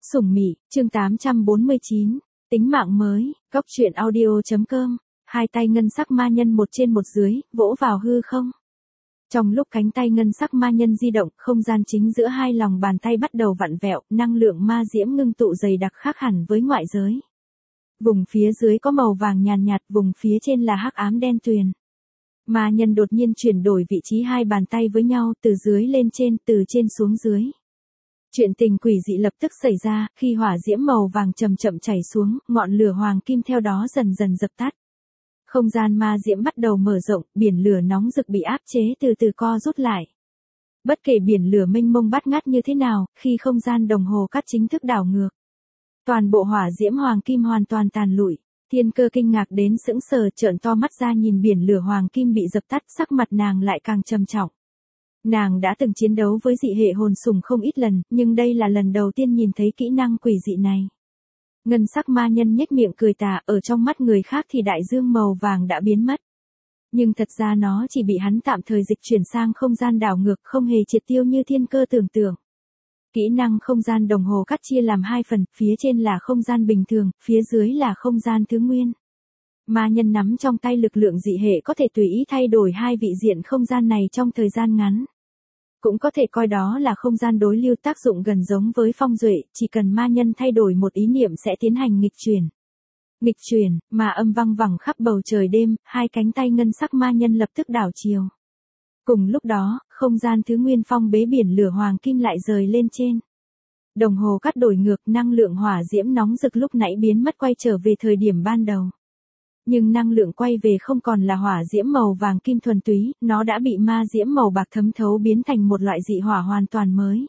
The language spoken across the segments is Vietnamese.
Sủng Mị, chương 849, tính mạng mới, góc truyện audio.com, hai tay ngân sắc ma nhân một trên một dưới, vỗ vào hư không. Trong lúc cánh tay ngân sắc ma nhân di động, không gian chính giữa hai lòng bàn tay bắt đầu vặn vẹo, năng lượng ma diễm ngưng tụ dày đặc khác hẳn với ngoại giới. Vùng phía dưới có màu vàng nhàn nhạt, vùng phía trên là hắc ám đen tuyền. Ma nhân đột nhiên chuyển đổi vị trí hai bàn tay với nhau, từ dưới lên trên, từ trên xuống dưới. Chuyện tình quỷ dị lập tức xảy ra, khi hỏa diễm màu vàng chậm chậm chảy xuống, ngọn lửa hoàng kim theo đó dần dần dập tắt. Không gian ma diễm bắt đầu mở rộng, biển lửa nóng rực bị áp chế từ từ co rút lại. Bất kể biển lửa mênh mông bát ngát như thế nào, khi không gian đồng hồ cắt chính thức đảo ngược, toàn bộ hỏa diễm hoàng kim hoàn toàn tàn lụi. Thiên Cơ kinh ngạc đến sững sờ, trợn to mắt ra nhìn biển lửa hoàng kim bị dập tắt, sắc mặt nàng lại càng trầm trọng. Nàng đã từng chiến đấu với dị hệ hồn sủng không ít lần, nhưng đây là lần đầu tiên nhìn thấy kỹ năng quỷ dị này. Ngân sắc ma nhân nhếch miệng cười tà, ở trong mắt người khác thì đại dương màu vàng đã biến mất. Nhưng thật ra nó chỉ bị hắn tạm thời dịch chuyển sang không gian đảo ngược, không hề triệt tiêu như Thiên Cơ tưởng tượng. Kỹ năng không gian đồng hồ cắt chia làm hai phần, phía trên là không gian bình thường, phía dưới là không gian thứ nguyên. Ma nhân nắm trong tay lực lượng dị hệ có thể tùy ý thay đổi hai vị diện không gian này trong thời gian ngắn. Cũng có thể coi đó là không gian đối lưu, tác dụng gần giống với phong duệ, chỉ cần ma nhân thay đổi một ý niệm sẽ tiến hành nghịch chuyển. Nghịch chuyển, mà âm vang vẳng khắp bầu trời đêm, hai cánh tay ngân sắc ma nhân lập tức đảo chiều. Cùng lúc đó, không gian thứ nguyên phong bế biển lửa hoàng kim lại rời lên trên. Đồng hồ cắt đổi ngược, năng lượng hỏa diễm nóng rực lúc nãy biến mất quay trở về thời điểm ban đầu. Nhưng năng lượng quay về không còn là hỏa diễm màu vàng kim thuần túy, nó đã bị ma diễm màu bạc thấm thấu biến thành một loại dị hỏa hoàn toàn mới.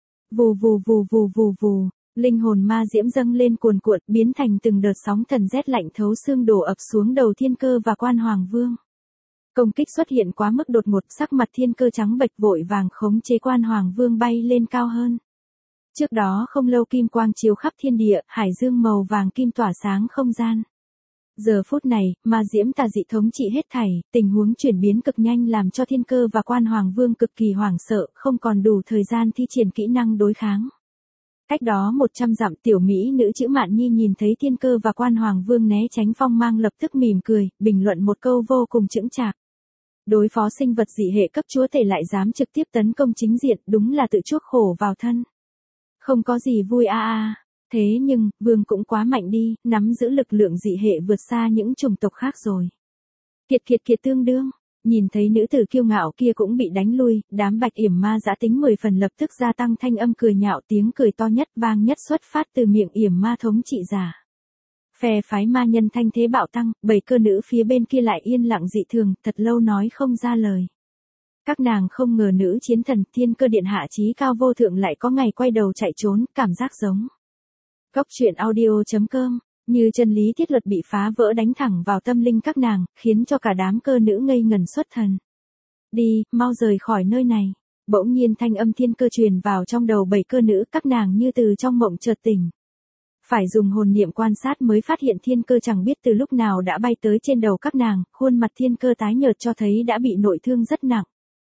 Vù vù vù vù vù vù, linh hồn ma diễm dâng lên cuồn cuộn, biến thành từng đợt sóng thần rét lạnh thấu xương đổ ập xuống đầu Thiên Cơ và Quan Hoàng Vương. Công kích xuất hiện quá mức đột ngột, sắc mặt Thiên Cơ trắng bệch, vội vàng khống chế Quan Hoàng Vương bay lên cao hơn. Trước đó không lâu kim quang chiếu khắp thiên địa, hải dương màu vàng kim tỏa sáng không gian. Giờ phút này, ma diễm tà dị thống trị hết thảy, tình huống chuyển biến cực nhanh làm cho Thiên Cơ và Quan Hoàng Vương cực kỳ hoảng sợ, không còn đủ thời gian thi triển kỹ năng đối kháng. Cách đó 100 dặm, tiểu mỹ nữ chữ Mạn Nhi nhìn thấy Thiên Cơ và Quan Hoàng Vương né tránh phong mang lập tức mỉm cười, bình luận một câu vô cùng chững chạc. Đối phó sinh vật dị hệ cấp chúa tể lại dám trực tiếp tấn công chính diện, đúng là tự chuốc khổ vào thân. Không có gì vui a. Thế nhưng, Vương cũng quá mạnh đi, nắm giữ lực lượng dị hệ vượt xa những chủng tộc khác rồi. Kiệt tương đương, nhìn thấy nữ tử kiêu ngạo kia cũng bị đánh lui, đám bạch yểm ma dã tính 10 phần lập tức gia tăng thanh âm cười nhạo, tiếng cười to nhất vang nhất xuất phát từ miệng yểm ma thống trị giả. Phe phái ma nhân thanh thế bạo tăng, 7 cơ nữ phía bên kia lại yên lặng dị thường, thật lâu nói không ra lời. Các nàng không ngờ nữ chiến thần Thiên Cơ điện hạ chí cao vô thượng lại có ngày quay đầu chạy trốn, cảm giác giống. Góc truyện audio.com, như chân lý thiết luật bị phá vỡ đánh thẳng vào tâm linh các nàng, khiến cho cả đám cơ nữ ngây ngần xuất thần. Đi, mau rời khỏi nơi này. Bỗng nhiên thanh âm Thiên Cơ truyền vào trong đầu 7 cơ nữ, các nàng như từ trong mộng chợt tỉnh. Phải dùng hồn niệm quan sát mới phát hiện Thiên Cơ chẳng biết từ lúc nào đã bay tới trên đầu các nàng, khuôn mặt Thiên Cơ tái nhợt cho thấy đã bị nội thương rất nặng.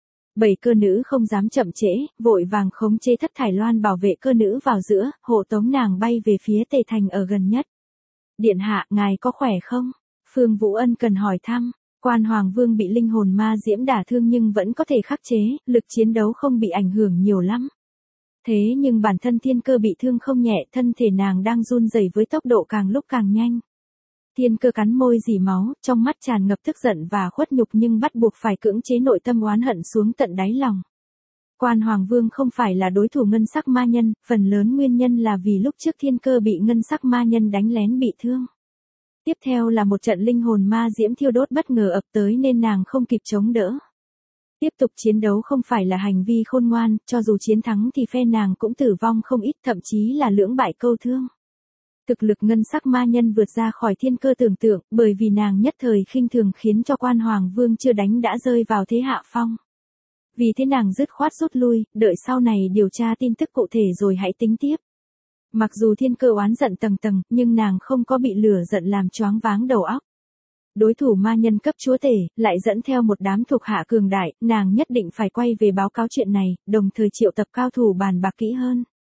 7 cơ nữ không dám chậm trễ, vội vàng khống chế Thất Thải Loan bảo vệ cơ nữ vào giữa, hộ tống nàng bay về phía Tề Thành ở gần nhất. Điện hạ, ngài có khỏe không? Phương Vũ Ân cần hỏi thăm. Quan Hoàng Vương bị linh hồn ma diễm đả thương nhưng vẫn có thể khắc chế, lực chiến đấu không bị ảnh hưởng nhiều lắm. Thế nhưng bản thân Thiên Cơ bị thương không nhẹ, thân thể nàng đang run rẩy với tốc độ càng lúc càng nhanh. Thiên Cơ cắn môi rỉ máu, trong mắt tràn ngập tức giận và khuất nhục nhưng bắt buộc phải cưỡng chế nội tâm oán hận xuống tận đáy lòng. Quan Hoàng Vương không phải là đối thủ ngân sắc ma nhân, phần lớn nguyên nhân là vì lúc trước Thiên Cơ bị ngân sắc ma nhân đánh lén bị thương. Tiếp theo là một trận linh hồn ma diễm thiêu đốt bất ngờ ập tới nên nàng không kịp chống đỡ. Tiếp tục chiến đấu không phải là hành vi khôn ngoan, cho dù chiến thắng thì phe nàng cũng tử vong không ít, thậm chí là lưỡng bại câu thương. Thực lực ngân sắc ma nhân vượt ra khỏi Thiên Cơ tưởng tượng, bởi vì nàng nhất thời khinh thường khiến cho Quan Hoàng Vương chưa đánh đã rơi vào thế hạ phong. Vì thế nàng dứt khoát rút lui, đợi sau này điều tra tin tức cụ thể rồi hãy tính tiếp. Mặc dù Thiên Cơ oán giận tầng tầng, nhưng nàng không có bị lửa giận làm choáng váng đầu óc. Đối thủ ma nhân cấp chúa tể, lại dẫn theo một đám thuộc hạ cường đại, nàng nhất định phải quay về báo cáo chuyện này, đồng thời triệu tập cao thủ bàn bạc kỹ hơn.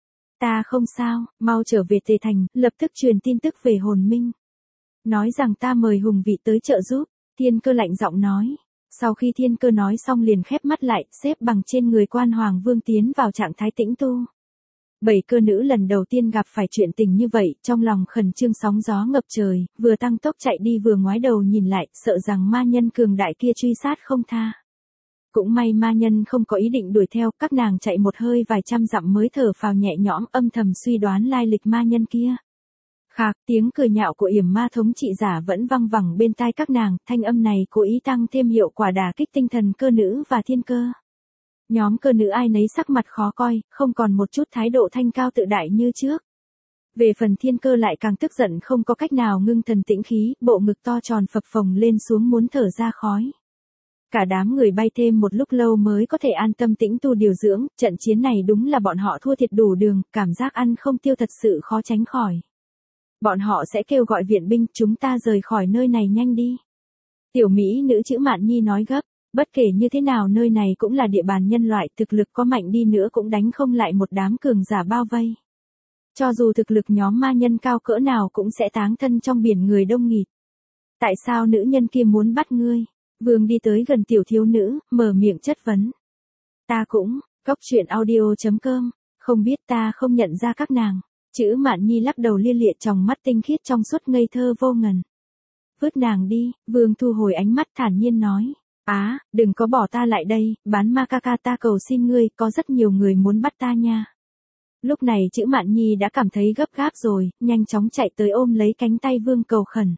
Ta không sao, mau trở về Tề Thành, lập tức truyền tin tức về Hồn Minh. Nói rằng ta mời Hùng Vị tới trợ giúp, Thiên Cơ lạnh giọng nói. Sau khi Thiên Cơ nói xong liền khép mắt lại, xếp bằng trên người Quan Hoàng Vương tiến vào trạng thái tĩnh tu. Bảy cơ nữ lần đầu tiên gặp phải chuyện tình như vậy, trong lòng khẩn trương sóng gió ngập trời, vừa tăng tốc chạy đi vừa ngoái đầu nhìn lại, sợ rằng ma nhân cường đại kia truy sát không tha. Cũng may ma nhân không có ý định đuổi theo, các nàng chạy một hơi vài trăm dặm mới thở phào nhẹ nhõm, âm thầm suy đoán lai lịch ma nhân kia. Khạc, tiếng cười nhạo của yểm ma thống trị giả vẫn văng vẳng bên tai các nàng, thanh âm này cố ý tăng thêm hiệu quả đả kích tinh thần cơ nữ và Thiên Cơ. Nhóm cơ nữ ai nấy sắc mặt khó coi, không còn một chút thái độ thanh cao tự đại như trước. Về phần Thiên Cơ lại càng tức giận không có cách nào ngưng thần tĩnh khí, bộ ngực to tròn phập phồng lên xuống muốn thở ra khói. Cả đám người bay thêm một lúc lâu mới có thể an tâm tĩnh tu điều dưỡng, trận chiến này đúng là bọn họ thua thiệt đủ đường, cảm giác ăn không tiêu thật sự khó tránh khỏi. Bọn họ sẽ kêu gọi viện binh, chúng ta rời khỏi nơi này nhanh đi. Tiểu Mỹ nữ chữ Mạn Nhi nói gấp, bất kể như thế nào nơi này cũng là địa bàn nhân loại, thực lực có mạnh đi nữa cũng đánh không lại một đám cường giả bao vây. Cho dù thực lực nhóm ma nhân cao cỡ nào cũng sẽ táng thân trong biển người đông nghịt. Tại sao nữ nhân kia muốn bắt ngươi? Vương đi tới gần tiểu thiếu nữ, mở miệng chất vấn. Ta cũng, Cốc Truyện Audio.com, không biết ta không nhận ra các nàng. Chữ Mạn Nhi lắc đầu lia lịa tròng mắt tinh khiết trong suốt ngây thơ vô ngần. Vứt nàng đi, Vương thu hồi ánh mắt thản nhiên nói. Đừng có bỏ ta lại đây, bán ma ca ca ta cầu xin ngươi, có rất nhiều người muốn bắt ta nha. Lúc này chữ Mạn Nhi đã cảm thấy gấp gáp rồi, nhanh chóng chạy tới ôm lấy cánh tay Vương cầu khẩn.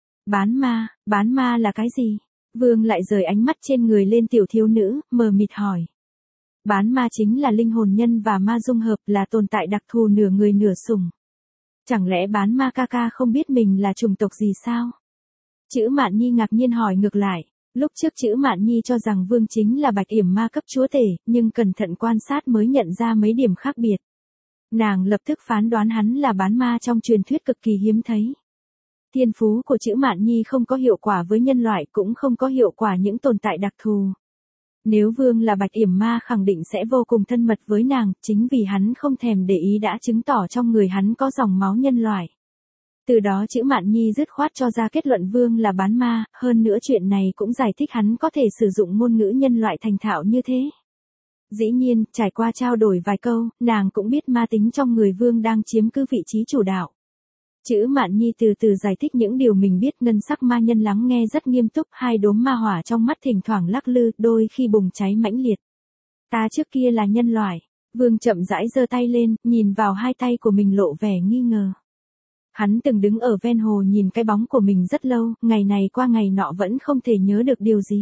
Bán ma là cái gì? Vương lại rời ánh mắt trên người lên tiểu thiếu nữ, mờ mịt hỏi. Bán ma chính là linh hồn nhân và ma dung hợp, là tồn tại đặc thù nửa người nửa sủng. Chẳng lẽ bán ma ca ca không biết mình là chủng tộc gì sao? Chữ Mạn Nhi ngạc nhiên hỏi ngược lại. Lúc trước chữ Mạn Nhi cho rằng Vương chính là Bạch Yểm ma cấp chúa tể, nhưng cẩn thận quan sát mới nhận ra mấy điểm khác biệt. Nàng lập tức phán đoán hắn là bán ma trong truyền thuyết cực kỳ hiếm thấy. Thiên phú của chữ Mạn Nhi không có hiệu quả với nhân loại, cũng không có hiệu quả những tồn tại đặc thù. Nếu Vương là Bạch Yểm ma khẳng định sẽ vô cùng thân mật với nàng, chính vì hắn không thèm để ý đã chứng tỏ trong người hắn có dòng máu nhân loại. Từ đó chữ Mạn Nhi dứt khoát cho ra kết luận Vương là bán ma, hơn nữa chuyện này cũng giải thích hắn có thể sử dụng ngôn ngữ nhân loại thành thạo như thế. Dĩ nhiên, trải qua trao đổi vài câu, nàng cũng biết ma tính trong người Vương đang chiếm cứ vị trí chủ đạo. Chữ Mạn Nhi từ từ giải thích những điều mình biết, ngân sắc ma nhân lắng nghe rất nghiêm túc, hai đốm ma hỏa trong mắt thỉnh thoảng lắc lư, đôi khi bùng cháy mãnh liệt. Ta trước kia là nhân loại. Vương chậm rãi giơ tay lên, nhìn vào hai tay của mình lộ vẻ nghi ngờ. Hắn từng đứng ở ven hồ nhìn cái bóng của mình rất lâu, ngày này qua ngày nọ vẫn không thể nhớ được điều gì.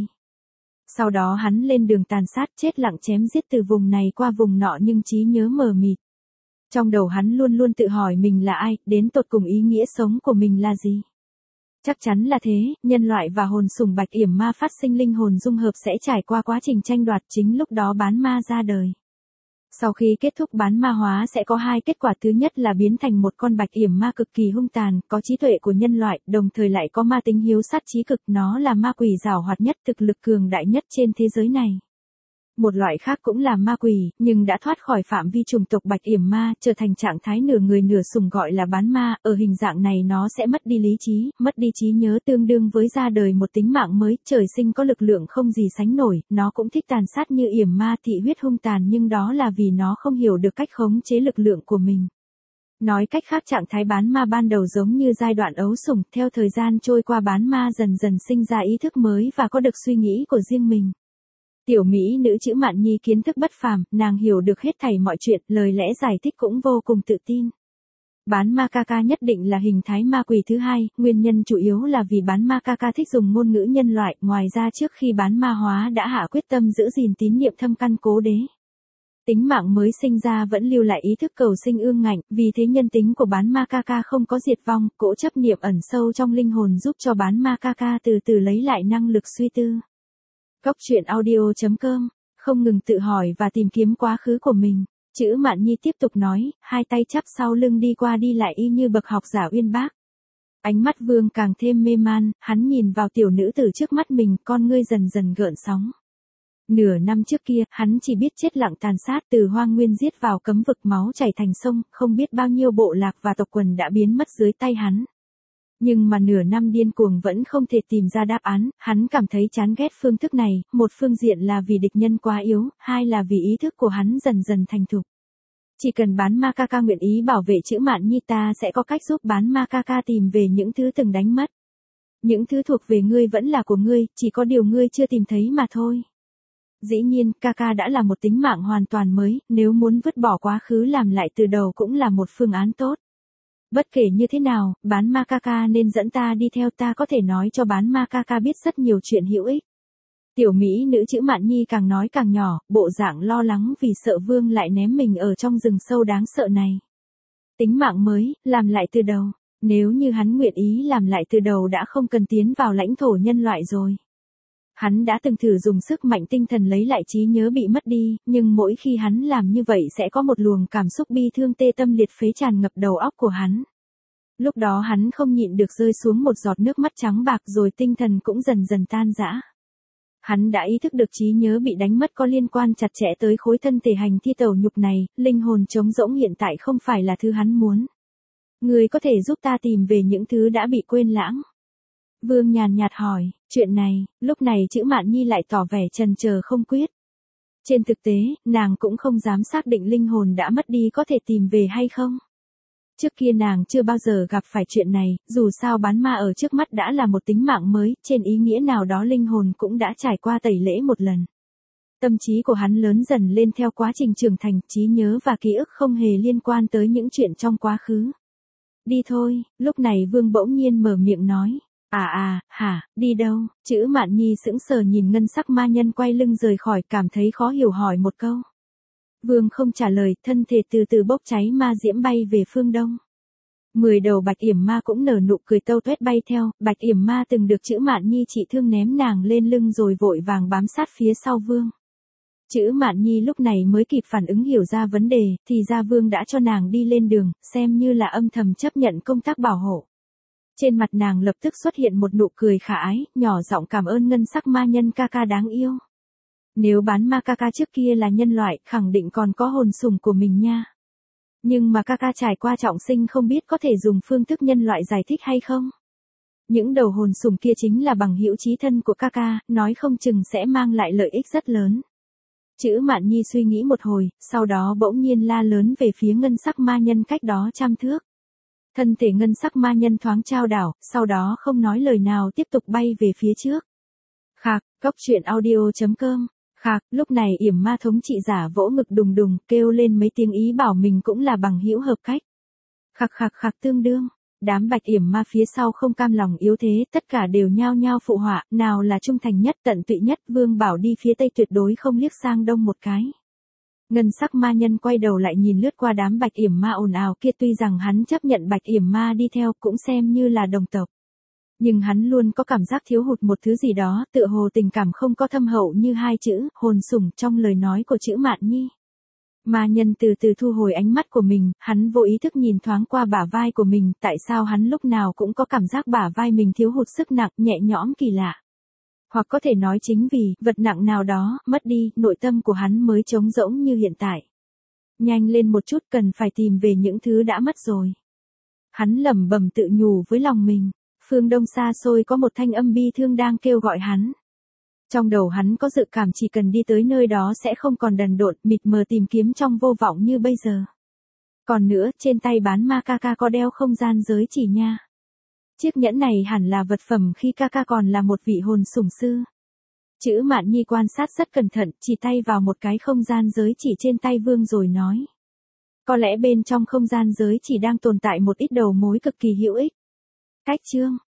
Sau đó hắn lên đường tàn sát chết lặng chém giết từ vùng này qua vùng nọ nhưng trí nhớ mờ mịt. Trong đầu hắn luôn luôn tự hỏi mình là ai, đến tột cùng ý nghĩa sống của mình là gì. Chắc chắn là thế, nhân loại và hồn sủng Bạch Yểm ma phát sinh linh hồn dung hợp sẽ trải qua quá trình tranh đoạt, chính lúc đó bán ma ra đời. Sau khi kết thúc bán ma hóa sẽ có hai kết quả, thứ nhất là biến thành một con Bạch Yểm ma cực kỳ hung tàn, có trí tuệ của nhân loại, đồng thời lại có ma tính hiếu sát chí cực, nó là ma quỷ giàu hoạt nhất, thực lực cường đại nhất trên thế giới này. Một loại khác cũng là ma quỷ, nhưng đã thoát khỏi phạm vi chủng tộc Bạch Yểm ma, trở thành trạng thái nửa người nửa sủng gọi là bán ma, ở hình dạng này nó sẽ mất đi lý trí, mất đi trí nhớ, tương đương với ra đời một tính mạng mới, trời sinh có lực lượng không gì sánh nổi, nó cũng thích tàn sát như Yểm ma, thị huyết hung tàn, nhưng đó là vì nó không hiểu được cách khống chế lực lượng của mình. Nói cách khác, trạng thái bán ma ban đầu giống như giai đoạn ấu sủng, theo thời gian trôi qua bán ma dần dần sinh ra ý thức mới và có được suy nghĩ của riêng mình. Tiểu Mỹ nữ chữ Mạn Nhi kiến thức bất phàm, nàng hiểu được hết thảy mọi chuyện, lời lẽ giải thích cũng vô cùng tự tin. Bán ma ca ca nhất định là hình thái ma quỷ thứ hai, nguyên nhân chủ yếu là vì bán ma ca ca thích dùng ngôn ngữ nhân loại, ngoài ra trước khi bán ma hóa đã hạ quyết tâm giữ gìn tín niệm thâm căn cố đế. Tính mạng mới sinh ra vẫn lưu lại ý thức cầu sinh ương ngạnh, vì thế nhân tính của bán ma ca ca không có diệt vong, cỗ chấp niệm ẩn sâu trong linh hồn giúp cho bán ma ca ca từ từ lấy lại năng lực suy tư. Cốc Truyện Audio.com, không ngừng tự hỏi và tìm kiếm quá khứ của mình. Chữ Mạn Nhi tiếp tục nói, hai tay chắp sau lưng đi qua đi lại y như bậc học giả uyên bác. Ánh mắt Vương càng thêm mê man, hắn nhìn vào tiểu nữ tử trước mắt mình, con ngươi dần dần gợn sóng. Nửa năm trước kia, hắn chỉ biết chết lặng tàn sát, từ hoang nguyên giết vào cấm vực, máu chảy thành sông, không biết bao nhiêu bộ lạc và tộc quần đã biến mất dưới tay hắn. Nhưng mà nửa năm điên cuồng vẫn không thể tìm ra đáp án, hắn cảm thấy chán ghét phương thức này, một phương diện là vì địch nhân quá yếu, hai là vì ý thức của hắn dần dần thành thục. Chỉ cần bán ma ca ca nguyện ý bảo vệ chữ Mạn Nhi, ta sẽ có cách giúp bán ma ca ca tìm về những thứ từng đánh mất. Những thứ thuộc về ngươi vẫn là của ngươi, chỉ có điều ngươi chưa tìm thấy mà thôi. Dĩ nhiên, ca ca đã là một tính mạng hoàn toàn mới, nếu muốn vứt bỏ quá khứ làm lại từ đầu cũng là một phương án tốt. Bất kể như thế nào, bán ma ca ca nên dẫn ta đi theo, ta có thể nói cho bán ma ca ca biết rất nhiều chuyện hữu ích. Tiểu mỹ nữ chữ Mạn Nhi càng nói càng nhỏ, bộ dạng lo lắng vì sợ Vương lại ném mình ở trong rừng sâu đáng sợ này. Tính mạng mới, làm lại từ đầu. Nếu như hắn nguyện ý làm lại từ đầu đã không cần tiến vào lãnh thổ nhân loại rồi. Hắn đã từng thử dùng sức mạnh tinh thần lấy lại trí nhớ bị mất đi, nhưng mỗi khi hắn làm như vậy sẽ có một luồng cảm xúc bi thương tê tâm liệt phế tràn ngập đầu óc của hắn. Lúc đó hắn không nhịn được rơi xuống một giọt nước mắt trắng bạc, rồi tinh thần cũng dần dần tan rã. Hắn đã ý thức được trí nhớ bị đánh mất có liên quan chặt chẽ tới khối thân thể hành thi tẩu nhục này, linh hồn trống rỗng hiện tại không phải là thứ hắn muốn. Người có thể giúp ta tìm về những thứ đã bị quên lãng. Vương nhàn nhạt hỏi, chuyện này, lúc này chữ Mạn Nhi lại tỏ vẻ chần chờ không quyết. Trên thực tế, nàng cũng không dám xác định linh hồn đã mất đi có thể tìm về hay không. Trước kia nàng chưa bao giờ gặp phải chuyện này, dù sao bán ma ở trước mắt đã là một tính mạng mới, trên ý nghĩa nào đó linh hồn cũng đã trải qua tẩy lễ một lần. Tâm trí của hắn lớn dần lên theo quá trình trưởng thành, trí nhớ và ký ức không hề liên quan tới những chuyện trong quá khứ. Đi thôi, lúc này Vương bỗng nhiên mở miệng nói. Hả, đi đâu? Chữ Mạn Nhi sững sờ nhìn ngân sắc ma nhân quay lưng rời khỏi, cảm thấy khó hiểu hỏi một câu. Vương không trả lời, thân thể từ từ bốc cháy ma diễm bay về phương đông. 10 đầu bạch yểm ma cũng nở nụ cười tâu tuét bay theo, bạch yểm ma từng được chữ Mạn Nhi trị thương ném nàng lên lưng rồi vội vàng bám sát phía sau Vương. Chữ Mạn Nhi lúc này mới kịp phản ứng hiểu ra vấn đề, thì ra Vương đã cho nàng đi lên đường, xem như là âm thầm chấp nhận công tác bảo hộ. Trên mặt nàng lập tức xuất hiện một nụ cười khả ái, nhỏ giọng cảm ơn ngân sắc ma nhân ca ca đáng yêu. Nếu bán ma ca ca trước kia là nhân loại, khẳng định còn có hồn sùng của mình nha. Nhưng mà ca ca trải qua trọng sinh không biết có thể dùng phương thức nhân loại giải thích hay không? Những đầu hồn sùng kia chính là bằng hữu chí thân của ca ca, nói không chừng sẽ mang lại lợi ích rất lớn. Chữ Mạn Nhi suy nghĩ một hồi, sau đó bỗng nhiên la lớn về phía ngân sắc ma nhân cách đó 100 thước. Thân thể ngân sắc ma nhân thoáng trao đảo, sau đó không nói lời nào tiếp tục bay về phía trước. Khạc, cốc truyện audio.com. Khạc, lúc này yểm ma thống trị giả vỗ ngực đùng đùng, kêu lên mấy tiếng ý bảo mình cũng là bằng hữu hợp cách. Khạc khạc khạc tương đương. Đám bạch yểm ma phía sau không cam lòng yếu thế, tất cả đều nhao nhao phụ họa, nào là trung thành nhất tận tụy nhất, Vương bảo đi phía tây tuyệt đối không liếc sang đông một cái. Ngân sắc ma nhân quay đầu lại nhìn lướt qua đám bạch yểm ma ồn ào kia, tuy rằng hắn chấp nhận bạch yểm ma đi theo cũng xem như là đồng tộc. Nhưng hắn luôn có cảm giác thiếu hụt một thứ gì đó, tựa hồ tình cảm không có thâm hậu như hai chữ, hồn sủng trong lời nói của chữ Mạn Nhi. Ma nhân từ từ thu hồi ánh mắt của mình, hắn vô ý thức nhìn thoáng qua bả vai của mình, tại sao hắn lúc nào cũng có cảm giác bả vai mình thiếu hụt sức nặng, nhẹ nhõm kỳ lạ. Hoặc có thể nói chính vì, vật nặng nào đó, mất đi, nội tâm của hắn mới trống rỗng như hiện tại. Nhanh lên một chút, cần phải tìm về những thứ đã mất rồi. Hắn lẩm bẩm tự nhủ với lòng mình, phương đông xa xôi có một thanh âm bi thương đang kêu gọi hắn. Trong đầu hắn có dự cảm chỉ cần đi tới nơi đó sẽ không còn đần độn, mịt mờ tìm kiếm trong vô vọng như bây giờ. Còn nữa, trên tay bán ma ca ca có đeo không gian giới chỉ nha. Chiếc nhẫn này hẳn là vật phẩm khi ca ca còn là một vị hồn sủng sư. Chữ Mạn Nhi quan sát rất cẩn thận, chỉ tay vào một cái không gian giới chỉ trên tay Vương rồi nói. Có lẽ bên trong không gian giới chỉ đang tồn tại một ít đầu mối cực kỳ hữu ích. Cách chương